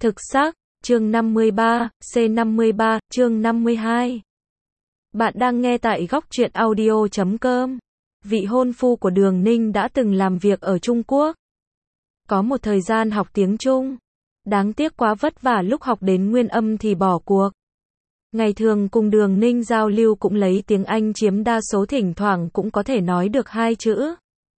Thực xác, chương 53, C53, chương 52. Bạn đang nghe tại góc truyện audio.com. Vị hôn phu của Đường Ninh đã từng làm việc ở Trung Quốc. Có một thời gian học tiếng Trung. Đáng tiếc quá vất vả, lúc học đến nguyên âm thì bỏ cuộc. Ngày thường cùng Đường Ninh giao lưu cũng lấy tiếng Anh chiếm đa số, thỉnh thoảng cũng có thể nói được 2 chữ.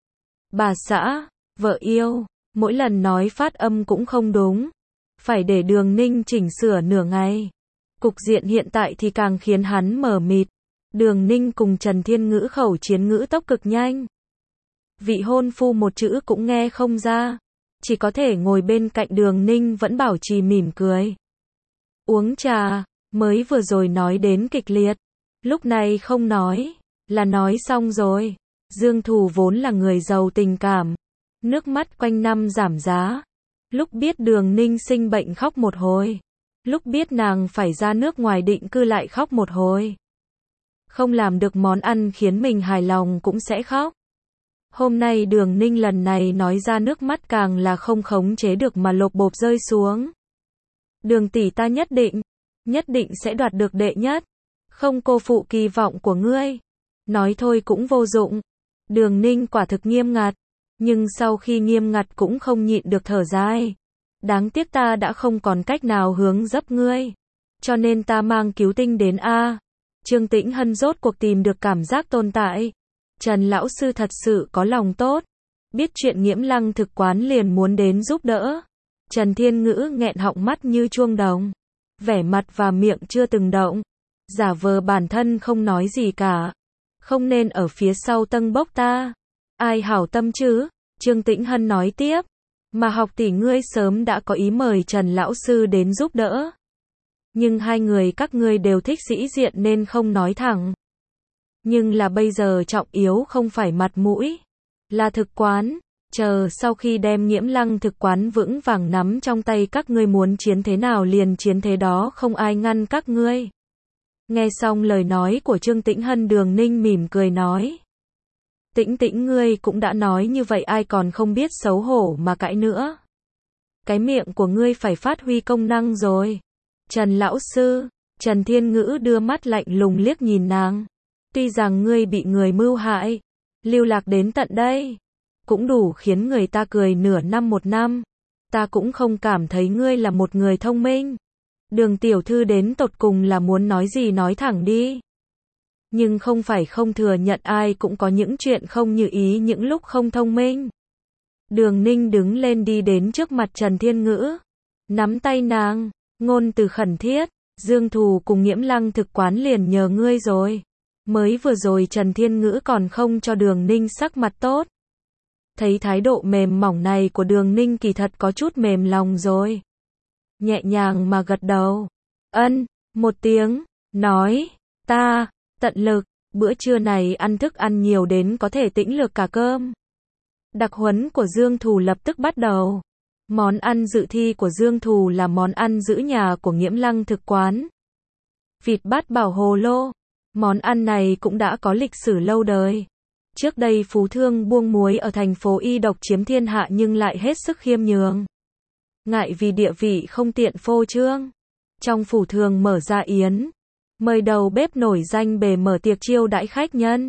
Bà xã, vợ yêu, mỗi lần nói phát âm cũng không đúng. Phải để Đường Ninh chỉnh sửa nửa ngày. Cục diện hiện tại thì càng khiến hắn mờ mịt. Đường Ninh cùng Trần Thiên Ngữ khẩu chiến ngữ tốc cực nhanh. Vị hôn phu một chữ cũng nghe không ra. Chỉ có thể ngồi bên cạnh Đường Ninh vẫn bảo trì mỉm cười. Uống trà, mới vừa rồi nói đến kịch liệt. Lúc này không nói, là nói xong rồi. Dương Thù vốn là người giàu tình cảm. Nước mắt quanh năm giảm giá. Lúc biết Đường Ninh sinh bệnh khóc một hồi. Lúc biết nàng phải ra nước ngoài định cư lại khóc một hồi. Không làm được món ăn khiến mình hài lòng cũng sẽ khóc. Hôm nay Đường Ninh lần này nói ra, nước mắt càng là không khống chế được mà lộp bộp rơi xuống. Đường tỷ, ta nhất định sẽ đoạt được đệ nhất. Không cô phụ kỳ vọng của ngươi. Nói thôi cũng vô dụng. Đường Ninh quả thực nghiêm ngặt. Nhưng sau khi nghiêm ngặt cũng không nhịn được thở dài. Đáng tiếc ta đã không còn cách nào hướng dấp ngươi. Cho nên ta mang cứu tinh đến a. Trương Tĩnh Hân rốt cuộc tìm được cảm giác tồn tại. Trần lão sư thật sự có lòng tốt. Biết chuyện Nghiễm Lăng thực quán liền muốn đến giúp đỡ. Trần Thiên Ngữ nghẹn họng, mắt như chuông đồng. Vẻ mặt và miệng chưa từng động. Giả vờ bản thân không nói gì cả. Không nên ở phía sau tâng bốc ta. Ai hảo tâm chứ? Trương Tĩnh Hân nói tiếp. Mà học tỷ ngươi sớm đã có ý mời Trần lão sư đến giúp đỡ. Nhưng hai người các ngươi đều thích sĩ diện nên không nói thẳng. Nhưng là bây giờ trọng yếu không phải mặt mũi, là thực quán. Chờ sau khi đem Nghiễm Lăng thực quán vững vàng nắm trong tay, các ngươi muốn chiến thế nào liền chiến thế đó, không ai ngăn các ngươi. Nghe xong lời nói của Trương Tĩnh Hân, Đường Ninh mỉm cười nói. Tĩnh Tĩnh, ngươi cũng đã nói như vậy, ai còn không biết xấu hổ mà cãi nữa. Cái miệng của ngươi phải phát huy công năng rồi. Trần lão sư, Trần Thiên Ngữ đưa mắt lạnh lùng liếc nhìn nàng. Tuy rằng ngươi bị người mưu hại, lưu lạc đến tận đây, cũng đủ khiến người ta cười nửa năm một năm. Ta cũng không cảm thấy ngươi là một người thông minh. Đường tiểu thư đến tột cùng là muốn nói gì nói thẳng đi. Nhưng không phải không thừa nhận, ai cũng có những chuyện không như ý, những lúc không thông minh. Đường Ninh đứng lên đi đến trước mặt Trần Thiên Ngữ. Nắm tay nàng, ngôn từ khẩn thiết. Dương Thù cùng Nghiễm Lăng thực quán liền nhờ ngươi rồi. Mới vừa rồi Trần Thiên Ngữ còn không cho Đường Ninh sắc mặt tốt. Thấy thái độ mềm mỏng này của Đường Ninh, kỳ thật có chút mềm lòng rồi. Nhẹ nhàng mà gật đầu. Ân, một tiếng, nói, ta tận lực, bữa trưa này ăn thức ăn nhiều đến có thể tĩnh lược cả cơm. Đặc huấn của Dương Thù lập tức bắt đầu. Món ăn dự thi của Dương Thù là món ăn giữ nhà của Nghiễm Lăng thực quán. Vịt bát bảo hồ lô. Món ăn này cũng đã có lịch sử lâu đời. Trước đây phú thương buông muối ở thành phố Y độc chiếm thiên hạ nhưng lại hết sức khiêm nhường. Ngại vì địa vị không tiện phô trương. Trong phủ thường mở ra yến. Mời đầu bếp nổi danh bề mở tiệc chiêu đãi khách nhân.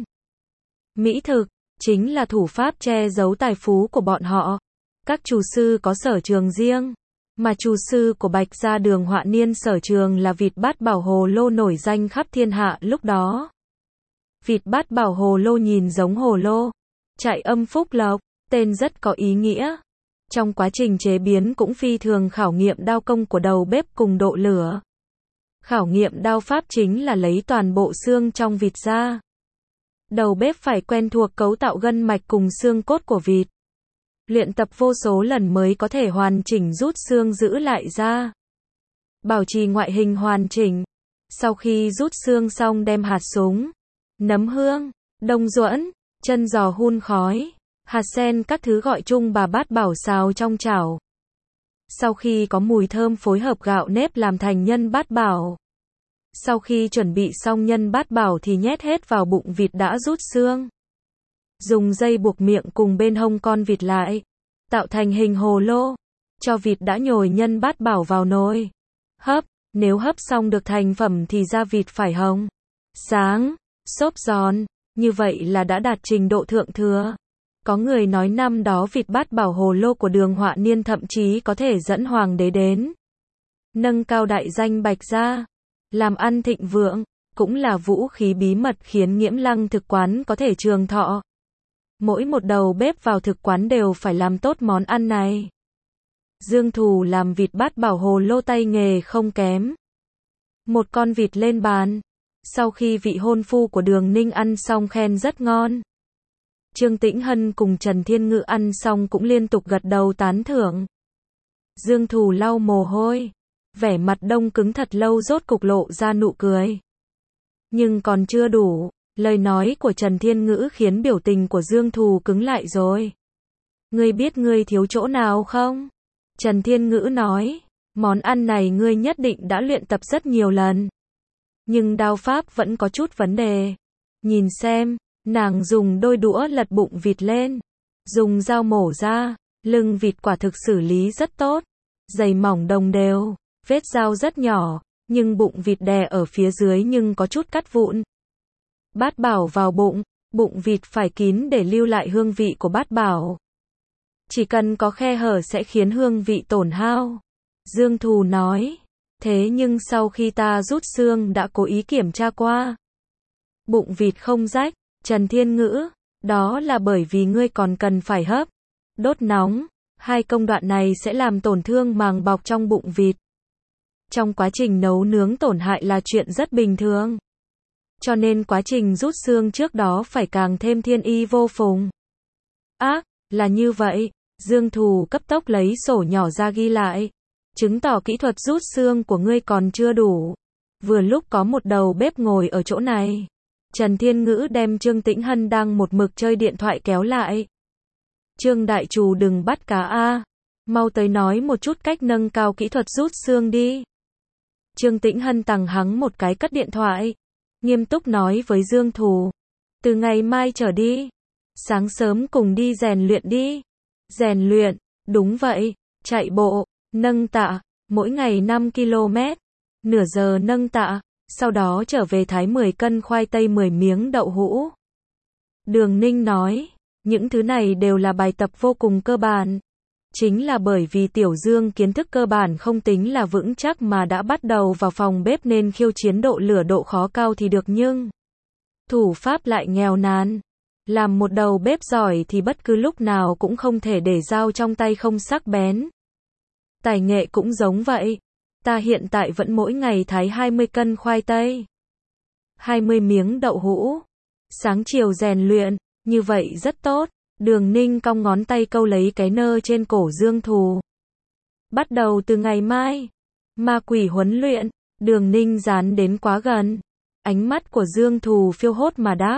Mỹ thực, chính là thủ pháp che giấu tài phú của bọn họ. Các chủ sư có sở trường riêng. Mà chủ sư của Bạch Gia Đường Họa Niên sở trường là vịt bát bảo hồ lô nổi danh khắp thiên hạ lúc đó. Vịt bát bảo hồ lô nhìn giống hồ lô. Chạy âm phúc lộc, tên rất có ý nghĩa. Trong quá trình chế biến cũng phi thường khảo nghiệm đao công của đầu bếp cùng độ lửa. Khảo nghiệm đao pháp chính là lấy toàn bộ xương trong vịt ra. Đầu bếp phải quen thuộc cấu tạo gân mạch cùng xương cốt của vịt. Luyện tập vô số lần mới có thể hoàn chỉnh rút xương giữ lại ra. Bảo trì ngoại hình hoàn chỉnh. Sau khi rút xương xong đem hạt súng, nấm hương, đông duẫn, chân giò hun khói, hạt sen các thứ gọi chung bà bát bảo xào trong chảo. Sau khi có mùi thơm phối hợp gạo nếp làm thành nhân bát bảo. Sau khi chuẩn bị xong nhân bát bảo thì nhét hết vào bụng vịt đã rút xương. Dùng dây buộc miệng cùng bên hông con vịt lại, tạo thành hình hồ lô. cho vịt đã nhồi nhân bát bảo vào nồi. Hấp, nếu hấp xong được thành phẩm thì da vịt phải hồng, sáng, xốp giòn, như vậy là đã đạt trình độ thượng thừa. Có người nói năm đó vịt bát bảo hồ lô của Đường Họa Niên thậm chí có thể dẫn hoàng đế đến. Nâng cao đại danh Bạch gia, làm ăn thịnh vượng, cũng là vũ khí bí mật khiến Nghiễm Lăng thực quán có thể trường thọ. Mỗi một đầu bếp vào thực quán đều phải làm tốt món ăn này. Dương Thù làm vịt bát bảo hồ lô tay nghề không kém. Một con vịt lên bàn. Sau khi vị hôn phu của Đường Ninh ăn xong khen rất ngon. Trương Tĩnh Hân cùng Trần Thiên Ngữ ăn xong cũng liên tục gật đầu tán thưởng. Dương Thù lau mồ hôi, vẻ mặt đông cứng thật lâu rốt cục lộ ra nụ cười. Nhưng còn chưa đủ, lời nói của Trần Thiên Ngữ khiến biểu tình của Dương Thù cứng lại rồi. Ngươi biết ngươi thiếu chỗ nào không? Trần Thiên Ngữ nói, món ăn này ngươi nhất định đã luyện tập rất nhiều lần. Nhưng đao pháp vẫn có chút vấn đề. Nhìn xem, nàng dùng đôi đũa lật bụng vịt lên, dùng dao mổ ra, lưng vịt quả thực xử lý rất tốt, dày mỏng đồng đều, vết dao rất nhỏ, nhưng bụng vịt đè ở phía dưới nhưng có chút cắt vụn. Bát bảo vào bụng, bụng vịt phải kín để lưu lại hương vị của bát bảo. Chỉ cần có khe hở sẽ khiến hương vị tổn hao. Dương Thù nói, thế nhưng sau khi ta rút xương đã cố ý kiểm tra qua. Bụng vịt không rách. Trần Thiên Ngữ, đó là bởi vì ngươi còn cần phải hấp, đốt nóng, hai công đoạn này sẽ làm tổn thương màng bọc trong bụng vịt. Trong quá trình nấu nướng tổn hại là chuyện rất bình thường. Cho nên quá trình rút xương trước đó phải càng thêm thiên y vô phùng. Là như vậy, Dương Thù cấp tốc lấy sổ nhỏ ra ghi lại, chứng tỏ kỹ thuật rút xương của ngươi còn chưa đủ. Vừa lúc có một đầu bếp ngồi ở chỗ này. Trần Thiên Ngữ đem Trương Tĩnh Hân đang một mực chơi điện thoại kéo lại. Trương đại trù đừng bắt cá a, mau tới nói một chút cách nâng cao kỹ thuật rút xương đi. Trương Tĩnh Hân tằng hắng một cái cất điện thoại, nghiêm túc nói với Dương Thù, từ ngày mai trở đi, sáng sớm cùng đi rèn luyện đi. Rèn luyện, đúng vậy, chạy bộ, nâng tạ, mỗi ngày 5 km, nửa giờ nâng tạ. Sau đó trở về thái 10 cân khoai tây 10 miếng đậu hũ. Đường Ninh nói, những thứ này đều là bài tập vô cùng cơ bản. Chính là bởi vì Tiểu Dương kiến thức cơ bản không tính là vững chắc mà đã bắt đầu vào phòng bếp nên khiêu chiến độ lửa độ khó cao thì được nhưng thủ pháp lại nghèo nàn. Làm một đầu bếp giỏi thì bất cứ lúc nào cũng không thể để dao trong tay không sắc bén. Tài nghệ cũng giống vậy. Ta hiện tại vẫn mỗi ngày thái 20 cân khoai tây, 20 miếng đậu hũ, sáng chiều rèn luyện, như vậy rất tốt. Đường Ninh cong ngón tay câu lấy cái nơ trên cổ Dương Thù. Bắt đầu từ ngày mai, ma quỷ huấn luyện. Đường Ninh dán đến quá gần, ánh mắt của Dương Thù phiêu hốt mà đáp,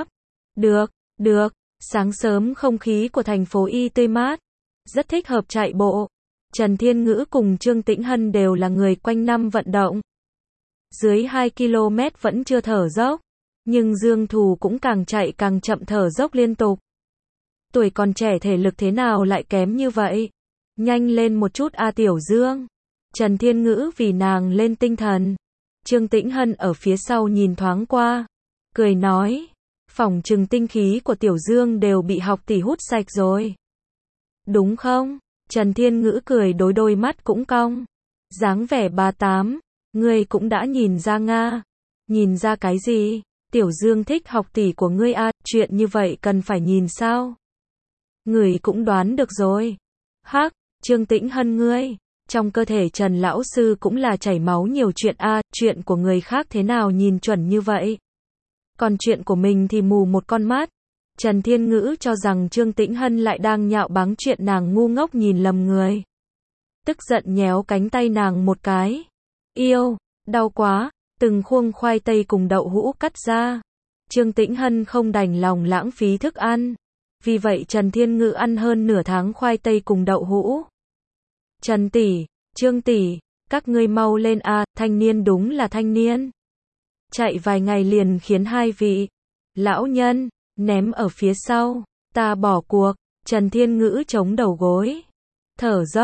được, sáng sớm không khí của thành phố Y tươi mát, rất thích hợp chạy bộ. Trần Thiên Ngữ cùng Trương Tĩnh Hân đều là người quanh năm vận động. Dưới 2 km vẫn chưa thở dốc, nhưng Dương Thù cũng càng chạy càng chậm thở dốc liên tục. Tuổi còn trẻ thể lực thế nào lại kém như vậy? Nhanh lên một chút a Tiểu Dương. Trần Thiên Ngữ vì nàng lên tinh thần. Trương Tĩnh Hân ở phía sau nhìn thoáng qua, cười nói, phỏng chừng tinh khí của Tiểu Dương đều bị học tỷ hút sạch rồi. Đúng không? Trần Thiên Ngữ cười đôi mắt cũng cong. Dáng vẻ bà tám, ngươi cũng đã nhìn ra nga. Nhìn ra cái gì? Tiểu Dương thích học tỷ của ngươi a, chuyện như vậy cần phải nhìn sao? Người cũng đoán được rồi. Hắc, Trương Tĩnh Hân ngươi, trong cơ thể Trần lão sư cũng là chảy máu nhiều chuyện a, chuyện của người khác thế nào nhìn chuẩn như vậy? Còn chuyện của mình thì mù một con mắt. Trần Thiên Ngữ cho rằng Trương Tĩnh Hân lại đang nhạo báng chuyện nàng ngu ngốc nhìn lầm người. Tức giận nhéo cánh tay nàng một cái. Yêu, đau quá, từng khuôn khoai tây cùng đậu hũ cắt ra. Trương Tĩnh Hân không đành lòng lãng phí thức ăn. Vì vậy Trần Thiên Ngữ ăn hơn nửa tháng khoai tây cùng đậu hũ. Trần tỷ, Trương tỷ, các ngươi mau lên a, thanh niên đúng là thanh niên. Chạy vài ngày liền khiến hai vị lão nhân ném ở phía sau, ta bỏ cuộc. Trần Thiên Ngữ chống đầu gối, thở dốc,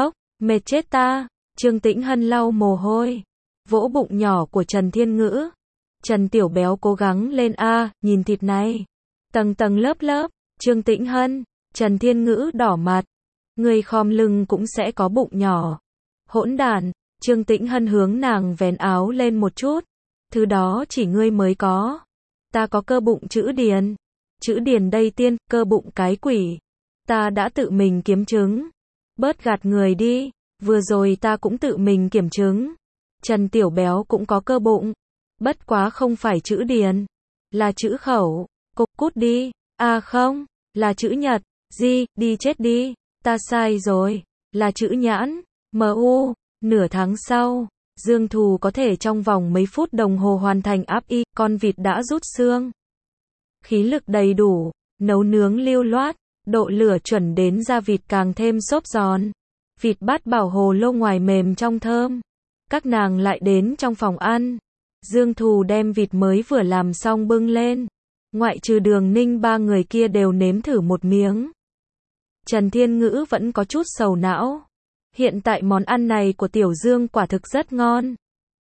Mệt chết ta. Trương Tĩnh Hân lau mồ hôi, vỗ bụng nhỏ của Trần Thiên Ngữ. Trần Tiểu Béo cố gắng lên a, nhìn thịt này. Tầng tầng lớp lớp. Trương Tĩnh Hân, Trần Thiên Ngữ đỏ mặt. Người khom lưng cũng sẽ có bụng nhỏ. Hỗn đản. Trương Tĩnh Hân hướng nàng vén áo lên một chút. Thứ đó chỉ ngươi mới có. Ta có cơ bụng chữ điền. Chữ điền đây tiên, cơ bụng cái quỷ. Ta đã tự mình kiếm chứng. Bớt gạt người đi. Vừa rồi ta cũng tự mình kiểm chứng. Trần Tiểu Béo cũng có cơ bụng. Bất quá không phải chữ điền. Là chữ khẩu. Cục cút đi. À không. Là chữ nhật. Di, đi chết đi. Ta sai rồi. Là chữ nhãn. MU. Nửa tháng sau, Dương Thù có thể trong vòng mấy phút đồng hồ hoàn thành áp y, con vịt đã rút xương. Khí lực đầy đủ, nấu nướng lưu loát, độ lửa chuẩn đến da vịt càng thêm xốp giòn. Vịt Bát Bảo hồ lô ngoài mềm trong thơm. Các nàng lại đến trong phòng ăn. Dương Thù đem vịt mới vừa làm xong bưng lên. Ngoại trừ Đường Ninh ba người kia đều nếm thử một miếng. Trần Thiên Ngữ vẫn có chút sầu não. Hiện tại món ăn này của Tiểu Dương quả thực rất ngon.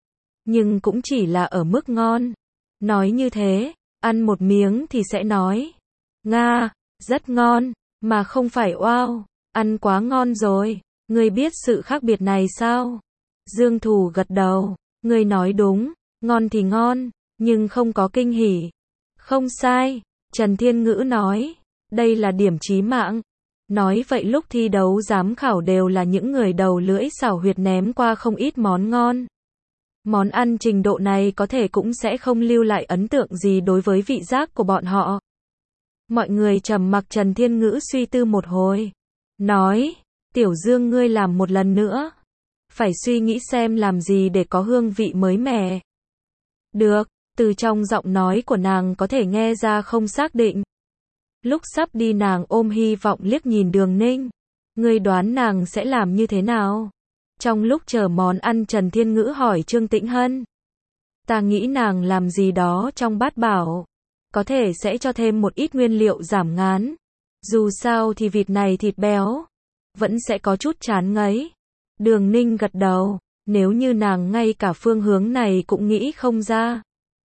Nhưng cũng chỉ là ở mức ngon. Nói như thế, ăn một miếng thì sẽ nói. Nga, rất ngon, mà không phải wow, ăn quá ngon rồi. Ngươi biết sự khác biệt này sao? Dương Thù gật đầu. Ngươi nói đúng, ngon thì ngon, nhưng không có kinh hỉ. Không sai, Trần Thiên Ngữ nói. Đây là điểm chí mạng. Nói vậy lúc thi đấu giám khảo đều là những người đầu lưỡi xảo huyệt ném qua không ít món ngon. Món ăn trình độ này có thể cũng sẽ không lưu lại ấn tượng gì đối với vị giác của bọn họ. Mọi người trầm mặc. Trần Thiên Ngữ suy tư một hồi. Nói, Tiểu Dương ngươi làm một lần nữa. Phải suy nghĩ xem làm gì để có hương vị mới mẻ. Được, từ trong giọng nói của nàng có thể nghe ra không xác định. Lúc sắp đi nàng ôm hy vọng liếc nhìn Đường Ninh. Ngươi đoán nàng sẽ làm như thế nào? Trong lúc chờ món ăn Trần Thiên Ngữ hỏi Trương Tĩnh Hân. Ta nghĩ nàng làm gì đó trong Bát Bảo. Có thể sẽ cho thêm một ít nguyên liệu giảm ngán. Dù sao thì vịt này thịt béo. Vẫn sẽ có chút chán ngấy. Đường Ninh gật đầu. Nếu như nàng ngay cả phương hướng này cũng nghĩ không ra.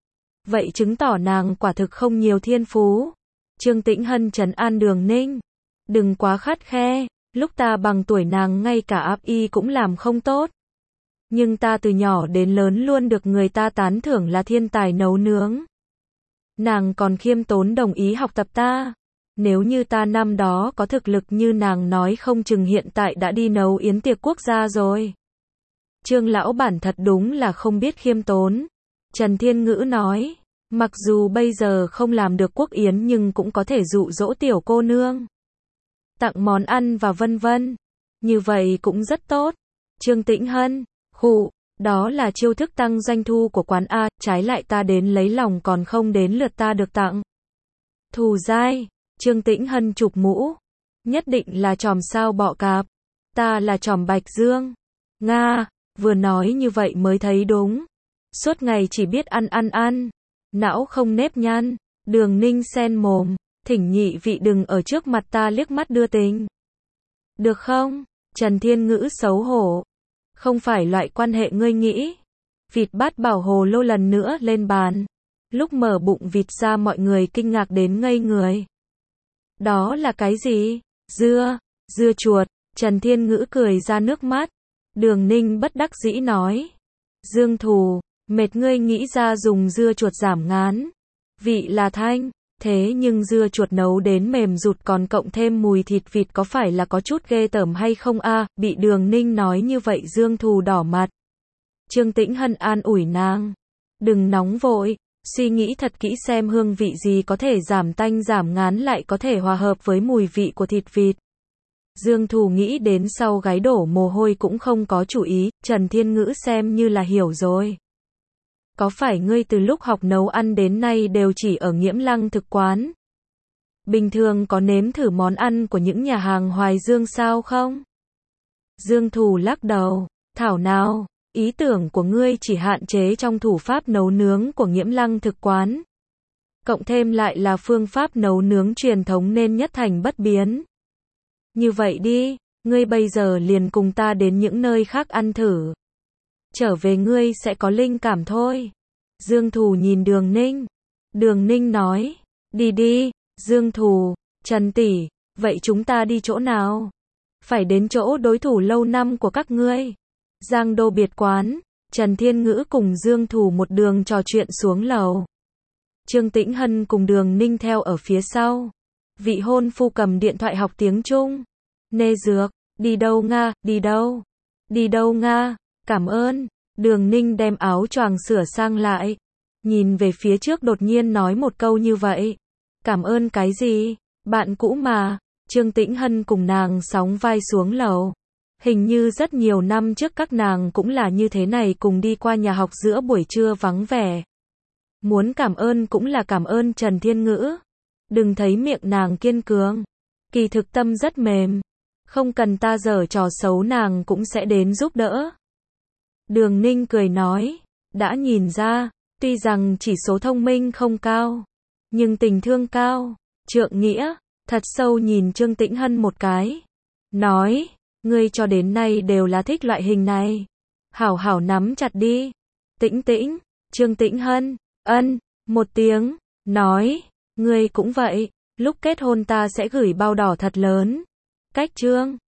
Vậy chứng tỏ nàng quả thực không nhiều thiên phú. Trương Tĩnh Hân trấn an Đường Ninh. Đừng quá khắt khe, lúc ta bằng tuổi nàng ngay cả áp y cũng làm không tốt. Nhưng ta từ nhỏ đến lớn luôn được người ta tán thưởng là thiên tài nấu nướng. Nàng còn khiêm tốn đồng ý học tập ta. Nếu như ta năm đó có thực lực như nàng nói không chừng hiện tại đã đi nấu yến tiệc quốc gia rồi. Trương lão bản thật đúng là không biết khiêm tốn. Trần Thiên Ngữ nói. Mặc dù bây giờ không làm được quốc yến nhưng cũng có thể dụ dỗ tiểu cô nương. Tặng món ăn và vân vân. Như vậy cũng rất tốt. Trương Tĩnh Hân, khụ, đó là chiêu thức tăng doanh thu của quán A, trái lại ta đến lấy lòng còn không đến lượt ta được tặng. Thù dai, Trương Tĩnh Hân chụp mũ. Nhất định là tròm sao bọ cạp. Ta là tròm Bạch Dương. Nga, vừa nói như vậy mới thấy đúng. Suốt ngày chỉ biết ăn. Não không nếp nhăn. Đường Ninh sen mồm. Thỉnh nhị vị đừng ở trước mặt ta liếc mắt đưa tình. Được không? Trần Thiên Ngữ xấu hổ. Không phải loại quan hệ ngươi nghĩ. Vịt Bát Bảo hồ lô lần nữa lên bàn. Lúc mở bụng vịt ra mọi người kinh ngạc đến ngây người. Đó là cái gì? Dưa chuột. Trần Thiên Ngữ cười ra nước mắt. Đường Ninh bất đắc dĩ nói. Dương Thù, mệt ngươi nghĩ ra dùng dưa chuột giảm ngán. Vị là thanh. Thế nhưng dưa chuột nấu đến mềm rụt còn cộng thêm mùi thịt vịt có phải là có chút ghê tởm hay không a? Bị Đường Ninh nói như vậy Dương Thù đỏ mặt. Trương Tĩnh Hân an ủi nàng. Đừng nóng vội, suy nghĩ thật kỹ xem hương vị gì có thể giảm tanh giảm ngán lại có thể hòa hợp với mùi vị của thịt vịt. Dương Thù nghĩ đến sau gáy đổ mồ hôi cũng không có chủ ý, Trần Thiên Ngữ xem như là hiểu rồi. Có phải ngươi từ lúc học nấu ăn đến nay đều chỉ ở Nghiễm Lăng thực quán? Bình thường có nếm thử món ăn của những nhà hàng Hoài Dương sao không? Dương Thù lắc đầu, thảo nào, ý tưởng của ngươi chỉ hạn chế trong thủ pháp nấu nướng của Nghiễm Lăng thực quán. Cộng thêm lại là phương pháp nấu nướng truyền thống nên nhất thành bất biến. Như vậy đi, Ngươi bây giờ liền cùng ta đến những nơi khác ăn thử. Trở về ngươi sẽ có linh cảm thôi. Dương Thù nhìn Đường Ninh. Đường Ninh nói, đi đi. Dương Thù, Trần tỷ, vậy chúng ta đi chỗ nào? Phải đến chỗ đối thủ lâu năm của các ngươi. Giang Đô biệt quán. Trần Thiên Ngữ cùng Dương Thù một đường trò chuyện xuống lầu. Trương Tĩnh Hân cùng Đường Ninh theo ở phía sau. Vị hôn phu cầm điện thoại học tiếng Trung. Nê Dược, đi đâu Nga, đi đâu? Đi đâu Nga? Cảm ơn. Đường Ninh đem áo choàng sửa sang lại. Nhìn về phía trước đột nhiên nói một câu như vậy. Cảm ơn cái gì? Bạn cũ mà. Trương Tĩnh Hân cùng nàng sóng vai xuống lầu. Hình như rất nhiều năm trước các nàng cũng là như thế này cùng đi qua nhà học giữa buổi trưa vắng vẻ. Muốn cảm ơn cũng là cảm ơn Trần Thiên Ngữ. Đừng thấy miệng nàng kiên cường. Kỳ thực tâm rất mềm. Không cần ta giở trò xấu nàng cũng sẽ đến giúp đỡ. Đường Ninh cười nói. Đã nhìn ra, tuy rằng chỉ số thông minh không cao, nhưng tình thương cao. Trượng Nghĩa, thật sâu nhìn Trương Tĩnh Hân một cái. Nói, ngươi cho đến nay đều là thích loại hình này. Hảo hảo nắm chặt đi. Tĩnh Tĩnh, Trương Tĩnh Hân, ân, một tiếng, nói, ngươi cũng vậy, lúc kết hôn ta sẽ gửi bao đỏ thật lớn. Cách Trương